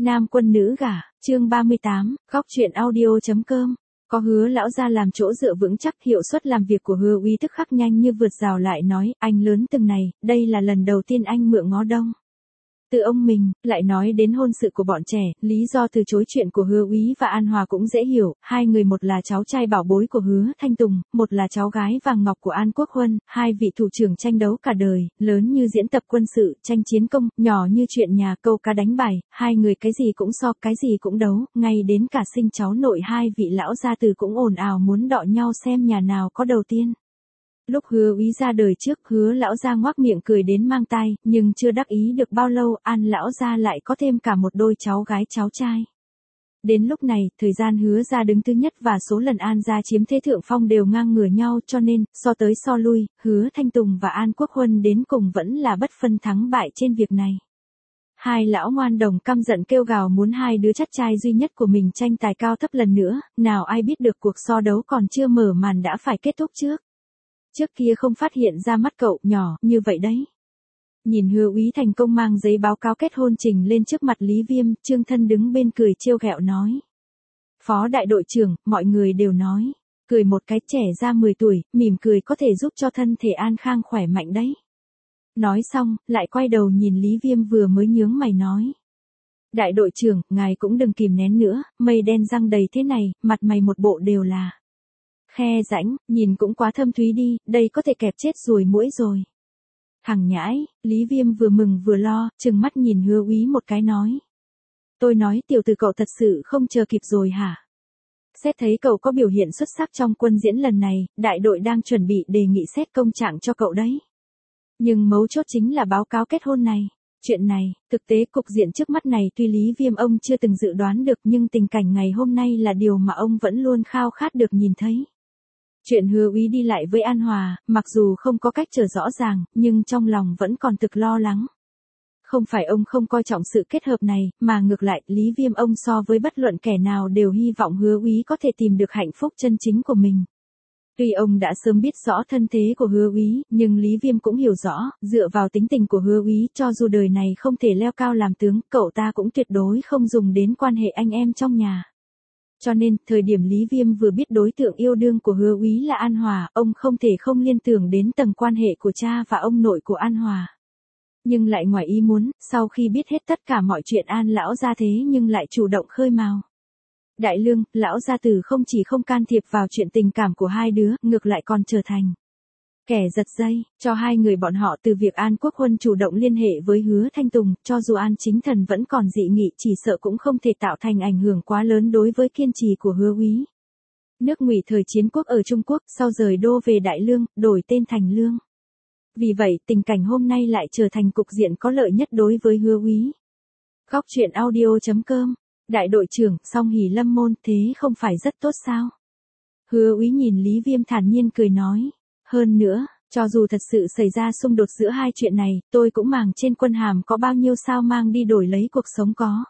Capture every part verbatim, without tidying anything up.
Nam quân nữ gả, chương ba mươi tám, góc truyện audio.com. Có Hứa lão gia làm chỗ dựa vững chắc, hiệu suất làm việc của Hứa Úy tức khắc nhanh như vượt rào, lại nói, anh lớn từng này, đây là lần đầu tiên anh mượn ngó đông. Từ ông mình, lại nói đến hôn sự của bọn trẻ, lý do từ chối chuyện của Hứa Úy và An Hòa cũng dễ hiểu, hai người một là cháu trai bảo bối của Hứa Thanh Tùng, một là cháu gái vàng ngọc của An Quốc Huân, hai vị thủ trưởng tranh đấu cả đời, lớn như diễn tập quân sự, tranh chiến công, nhỏ như chuyện nhà câu cá đánh bài, hai người cái gì cũng so, cái gì cũng đấu, ngay đến cả sinh cháu nội hai vị lão gia tử cũng ồn ào muốn đọ nhau xem nhà nào có đầu tiên. Lúc Hứa Úy ra đời trước, Hứa lão gia ngoác miệng cười đến mang tai, nhưng chưa đắc ý được bao lâu, An lão gia lại có thêm cả một đôi cháu gái cháu trai. Đến lúc này, thời gian Hứa gia đứng thứ nhất và số lần An gia chiếm thế thượng phong đều ngang ngửa nhau, cho nên, so tới so lui, Hứa Thanh Tùng và An Quốc Huân đến cùng vẫn là bất phân thắng bại trên việc này. Hai lão ngoan đồng căm giận kêu gào muốn hai đứa chắt trai duy nhất của mình tranh tài cao thấp lần nữa, nào ai biết được cuộc so đấu còn chưa mở màn đã phải kết thúc trước. Trước kia không phát hiện ra mắt cậu nhỏ như vậy đấy. Nhìn Hứa Úy thành công mang giấy báo cáo kết hôn trình lên trước mặt Lý Viêm, Trương Thân đứng bên cười trêu ghẹo nói. Phó đại đội trưởng, mọi người đều nói. Cười một cái, trẻ ra mười tuổi, mỉm cười có thể giúp cho thân thể an khang khỏe mạnh đấy. Nói xong, lại quay đầu nhìn Lý Viêm vừa mới nhướng mày nói. Đại đội trưởng, ngài cũng đừng kìm nén nữa, mây đen răng đầy thế này, mặt mày một bộ đều là khe rãnh, nhìn cũng quá thâm thúy đi, đây có thể kẹp chết ruồi muỗi rồi. Thằng nhãi, Lý Viêm vừa mừng vừa lo, trừng mắt nhìn Hứa Úy một cái nói. Tôi nói tiểu tử cậu thật sự không chờ kịp rồi hả? Xét thấy cậu có biểu hiện xuất sắc trong quân diễn lần này, đại đội đang chuẩn bị đề nghị xét công trạng cho cậu đấy. Nhưng mấu chốt chính là báo cáo kết hôn này. Chuyện này, thực tế cục diện trước mắt này tuy Lý Viêm ông chưa từng dự đoán được, nhưng tình cảnh ngày hôm nay là điều mà ông vẫn luôn khao khát được nhìn thấy. Chuyện Hứa Úy đi lại với An Hòa, mặc dù không có cách trở rõ ràng, nhưng trong lòng vẫn còn thực lo lắng. Không phải ông không coi trọng sự kết hợp này, mà ngược lại, Lý Viêm ông so với bất luận kẻ nào đều hy vọng Hứa Úy có thể tìm được hạnh phúc chân chính của mình. Tuy ông đã sớm biết rõ thân thế của Hứa Úy, nhưng Lý Viêm cũng hiểu rõ, dựa vào tính tình của Hứa Úy, cho dù đời này không thể leo cao làm tướng, cậu ta cũng tuyệt đối không dùng đến quan hệ anh em trong nhà. Cho nên, thời điểm Lý Viêm vừa biết đối tượng yêu đương của Hứa Úy là An Hòa, ông không thể không liên tưởng đến tầng quan hệ của cha và ông nội của An Hòa. Nhưng lại ngoài ý muốn, sau khi biết hết tất cả mọi chuyện An lão gia thế nhưng lại chủ động khơi mào. Đại lương, lão gia tử không chỉ không can thiệp vào chuyện tình cảm của hai đứa, ngược lại còn trở thành kẻ giật dây, cho hai người bọn họ từ việc An Quốc Huân chủ động liên hệ với Hứa Thanh Tùng, cho dù An Chính Thần vẫn còn dị nghị chỉ sợ cũng không thể tạo thành ảnh hưởng quá lớn đối với kiên trì của Hứa Úy. Nước Ngụy thời chiến quốc ở Trung Quốc, sau rời đô về Đại Lương, đổi tên thành Lương. Vì vậy, tình cảnh hôm nay lại trở thành cục diện có lợi nhất đối với Hứa Úy. Góc truyện audio.com. Đại đội trưởng, song hỷ lâm môn, thế không phải rất tốt sao? Hứa Úy nhìn Lý Viêm thản nhiên cười nói. Hơn nữa, cho dù thật sự xảy ra xung đột giữa hai chuyện này, tôi cũng màng trên quân hàm có bao nhiêu sao mang đi đổi lấy cuộc sống có.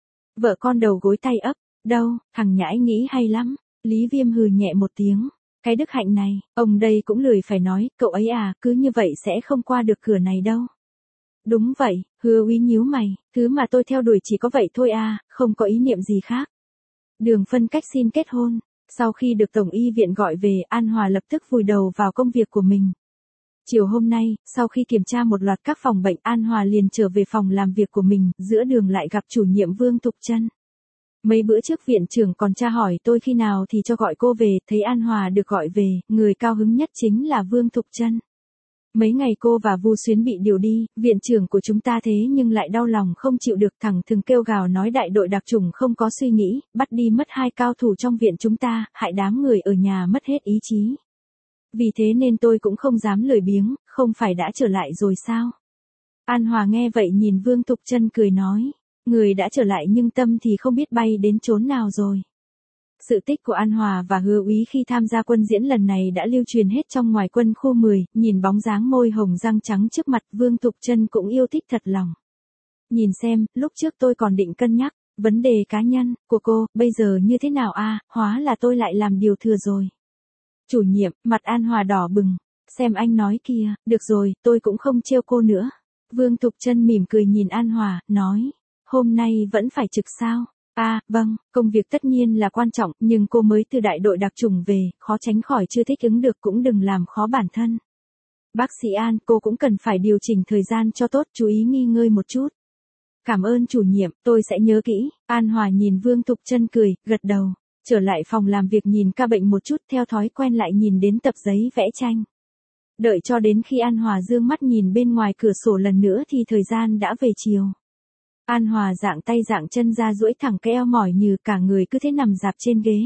Vợ con đầu gối tay ấp, đâu, thằng nhãi nghĩ hay lắm. Lý Viêm hừ nhẹ một tiếng. Cái đức hạnh này, ông đây cũng lười phải nói, cậu ấy à, cứ như vậy sẽ không qua được cửa này đâu. Đúng vậy, Hứa Úy nhíu mày, thứ mà tôi theo đuổi chỉ có vậy thôi à, không có ý niệm gì khác. Đường phân cách xin kết hôn. Sau khi được Tổng y viện gọi về, An Hòa lập tức vùi đầu vào công việc của mình. Chiều hôm nay, sau khi kiểm tra một loạt các phòng bệnh, An Hòa liền trở về phòng làm việc của mình, giữa đường lại gặp chủ nhiệm Vương Thục Trân. Mấy bữa trước viện trưởng còn tra hỏi tôi khi nào thì cho gọi cô về, thấy An Hòa được gọi về, người cao hứng nhất chính là Vương Thục Trân. Mấy ngày cô và Vu Xuyến bị điều đi, viện trưởng của chúng ta thế nhưng lại đau lòng không chịu được, thẳng thừng kêu gào nói đại đội đặc chủng không có suy nghĩ, bắt đi mất hai cao thủ trong viện chúng ta, hại đám người ở nhà mất hết ý chí. Vì thế nên tôi cũng không dám lười biếng, không phải đã trở lại rồi sao? An Hòa nghe vậy nhìn Vương Thục Trân cười nói, người đã trở lại nhưng tâm thì không biết bay đến chốn nào rồi. Sự tích của An Hòa và Hứa Úy khi tham gia quân diễn lần này đã lưu truyền hết trong ngoài quân khu mười, nhìn bóng dáng môi hồng răng trắng trước mặt, Vương Thục Trân cũng yêu thích thật lòng. Nhìn xem, lúc trước tôi còn định cân nhắc, vấn đề cá nhân, của cô, bây giờ như thế nào a? Hóa là tôi lại làm điều thừa rồi. Chủ nhiệm, mặt An Hòa đỏ bừng, xem anh nói kìa, được rồi, tôi cũng không trêu cô nữa. Vương Thục Trân mỉm cười nhìn An Hòa, nói, Hôm nay vẫn phải trực sao? À, vâng, công việc tất nhiên là quan trọng, nhưng cô mới từ đại đội đặc chủng về, khó tránh khỏi chưa thích ứng được, cũng đừng làm khó bản thân. Bác sĩ An, cô cũng cần phải điều chỉnh thời gian cho tốt, chú ý nghỉ ngơi một chút. Cảm ơn chủ nhiệm, tôi sẽ nhớ kỹ. An Hòa nhìn Vương Thục Trân cười, gật đầu. Trở lại phòng làm việc nhìn ca bệnh một chút, theo thói quen lại nhìn đến tập giấy vẽ tranh. Đợi cho đến khi An Hòa dương mắt nhìn bên ngoài cửa sổ lần nữa thì thời gian đã về chiều. An Hòa dạng tay dạng chân ra duỗi thẳng cái eo mỏi như cả người cứ thế nằm dạp trên ghế.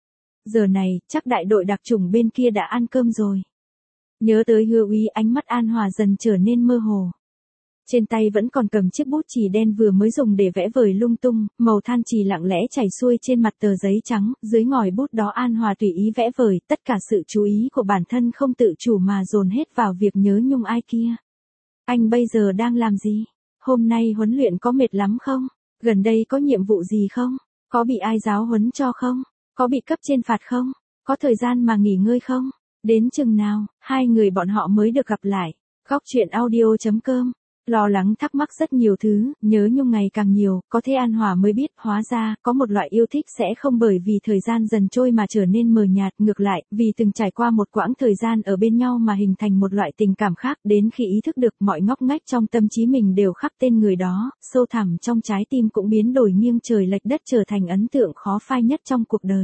Giờ này, chắc đại đội đặc chủng bên kia đã ăn cơm rồi. Nhớ tới Hứa Úy, ánh mắt An Hòa dần trở nên mơ hồ. Trên tay vẫn còn cầm chiếc bút chì đen vừa mới dùng để vẽ vời lung tung, màu than chì lặng lẽ chảy xuôi trên mặt tờ giấy trắng, dưới ngòi bút đó An Hòa tùy ý vẽ vời, tất cả sự chú ý của bản thân không tự chủ mà dồn hết vào việc nhớ nhung ai kia. Anh bây giờ đang làm gì? Hôm nay huấn luyện có mệt lắm không? Gần đây có nhiệm vụ gì không? Có bị ai giáo huấn cho không? Có bị cấp trên phạt không? Có thời gian mà nghỉ ngơi không? Đến chừng nào, hai người bọn họ mới được gặp lại. Góc chuyện audio chấm com. Lo lắng thắc mắc rất nhiều thứ, nhớ nhung ngày càng nhiều, có thế An Hòa mới biết, hóa ra, có một loại yêu thích sẽ không bởi vì thời gian dần trôi mà trở nên mờ nhạt, ngược lại, vì từng trải qua một quãng thời gian ở bên nhau mà hình thành một loại tình cảm khác, đến khi ý thức được mọi ngóc ngách trong tâm trí mình đều khắc tên người đó, sâu thẳm trong trái tim cũng biến đổi nghiêng trời lệch đất trở thành ấn tượng khó phai nhất trong cuộc đời.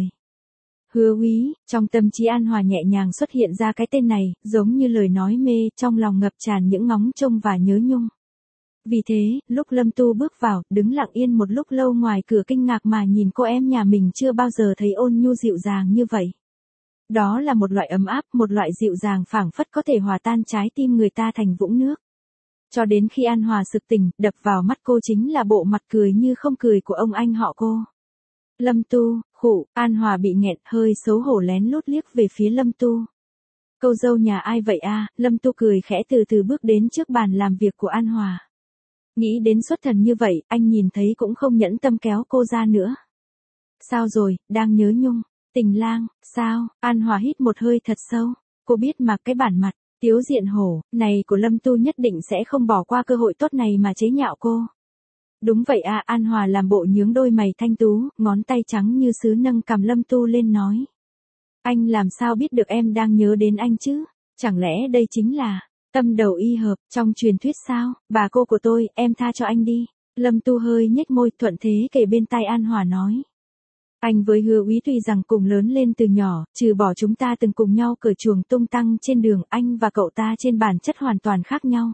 Hứa Úy, trong tâm trí An Hòa nhẹ nhàng xuất hiện ra cái tên này, giống như lời nói mê, trong lòng ngập tràn những ngóng trông và nhớ nhung. Vì thế, lúc Lâm Tu bước vào, đứng lặng yên một lúc lâu ngoài cửa kinh ngạc mà nhìn cô em nhà mình chưa bao giờ thấy ôn nhu dịu dàng như vậy. Đó là một loại ấm áp, một loại dịu dàng phảng phất có thể hòa tan trái tim người ta thành vũng nước. Cho đến khi An Hòa sực tỉnh, đập vào mắt cô chính là bộ mặt cười như không cười của ông anh họ cô. Lâm Tu, khụ, An Hòa bị nghẹn, hơi xấu hổ lén lút liếc về phía Lâm Tu. Câu dâu nhà ai vậy a? Lâm Tu cười khẽ từ từ bước đến trước bàn làm việc của An Hòa. Nghĩ đến xuất thần như vậy, anh nhìn thấy cũng không nhẫn tâm kéo cô ra nữa. Sao rồi, đang nhớ nhung, tình lang, sao? An Hòa hít một hơi thật sâu, cô biết mà cái bản mặt, tiếu diện hổ, này của Lâm Tu nhất định sẽ không bỏ qua cơ hội tốt này mà chế nhạo cô. Đúng vậy à, An Hòa làm bộ nhướng đôi mày thanh tú, ngón tay trắng như sứ nâng cằm Lâm Tu lên nói. Anh làm sao biết được em đang nhớ đến anh chứ? Chẳng lẽ đây chính là tâm đầu y hợp, trong truyền thuyết sao? Bà cô của tôi, em tha cho anh đi. Lâm Tu hơi nhếch môi thuận thế kề bên tai An Hòa nói. Anh với Hứa Úy tuy rằng cùng lớn lên từ nhỏ, trừ bỏ chúng ta từng cùng nhau cởi chuồng tung tăng trên đường, anh và cậu ta trên bản chất hoàn toàn khác nhau.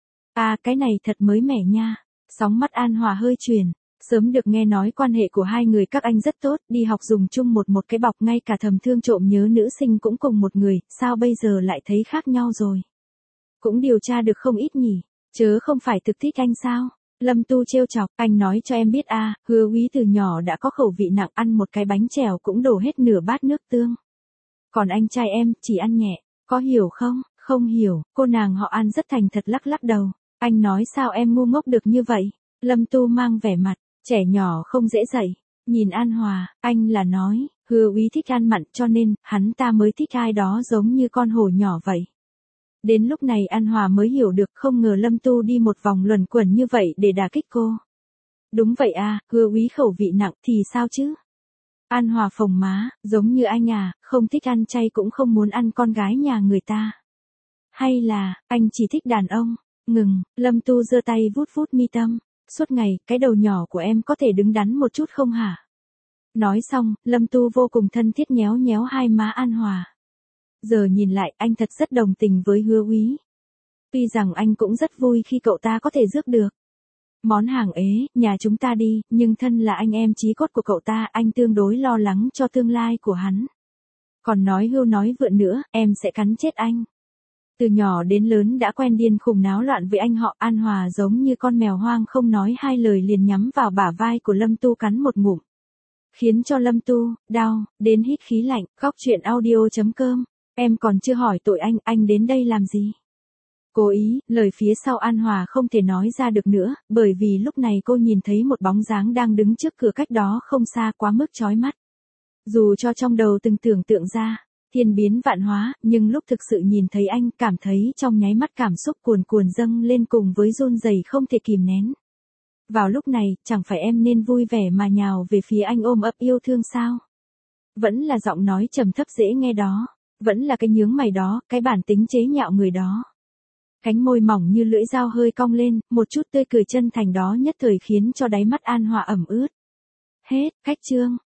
À, cái này thật mới mẻ nha. Sóng mắt An Hòa hơi chuyển, sớm được nghe nói quan hệ của hai người các anh rất tốt, đi học dùng chung một một cái bọc, ngay cả thầm thương trộm nhớ nữ sinh cũng cùng một người, sao bây giờ lại thấy khác nhau rồi? Cũng điều tra được không ít nhỉ, chớ không phải thực thích anh sao? Lâm Tu trêu chọc, anh nói cho em biết a, Hứa Úy từ nhỏ đã có khẩu vị nặng, ăn một cái bánh chèo cũng đổ hết nửa bát nước tương. Còn anh trai em, chỉ ăn nhẹ, có hiểu không? Không hiểu, cô nàng họ An rất thành thật lắc lắc đầu. Anh nói sao em ngu ngốc được như vậy? Lâm Tu mang vẻ mặt, trẻ nhỏ không dễ dạy. Nhìn An Hòa, anh là nói, Hứa Úy thích ăn mặn cho nên, hắn ta mới thích ai đó giống như con hổ nhỏ vậy. Đến lúc này An Hòa mới hiểu được, không ngờ Lâm Tu đi một vòng luẩn quẩn như vậy để đả kích cô. Đúng vậy à, Hứa Úy khẩu vị nặng thì sao chứ? An Hòa phồng má, giống như anh à, không thích ăn chay cũng không muốn ăn con gái nhà người ta. Hay là, anh chỉ thích đàn ông? Ngừng, Lâm Tu giơ tay vuốt vuốt mi tâm. Suốt ngày, cái đầu nhỏ của em có thể đứng đắn một chút không hả? Nói xong, Lâm Tu vô cùng thân thiết nhéo nhéo hai má An Hòa. Giờ nhìn lại, anh thật rất đồng tình với Hứa Úy. Tuy rằng anh cũng rất vui khi cậu ta có thể rước được món hàng ế, nhà chúng ta đi, nhưng thân là anh em chí cốt của cậu ta, anh tương đối lo lắng cho tương lai của hắn. Còn nói hưu nói vượn nữa, em sẽ cắn chết anh. Từ nhỏ đến lớn đã quen điên khùng náo loạn với anh họ, An Hòa giống như con mèo hoang không nói hai lời liền nhắm vào bả vai của Lâm Tu cắn một ngụm. Khiến cho Lâm Tu, đau, đến hít khí lạnh. Góc chuyện audio chấm com. Em còn chưa hỏi tội anh, anh đến đây làm gì? Cố ý, lời phía sau An Hòa không thể nói ra được nữa, bởi vì lúc này cô nhìn thấy một bóng dáng đang đứng trước cửa cách đó không xa quá mức chói mắt. Dù cho trong đầu từng tưởng tượng ra thiên biến vạn hóa, nhưng lúc thực sự nhìn thấy anh, cảm thấy trong nháy mắt cảm xúc cuồn cuồn dâng lên cùng với run rẩy không thể kìm nén. Vào lúc này, chẳng phải em nên vui vẻ mà nhào về phía anh ôm ấp yêu thương sao? Vẫn là giọng nói trầm thấp dễ nghe đó. Vẫn là cái nhướng mày đó, cái bản tính chế nhạo người đó. Cánh môi mỏng như lưỡi dao hơi cong lên, một chút tươi cười chân thành đó nhất thời khiến cho đáy mắt An Hòa ẩm ướt. Hết, khách chương.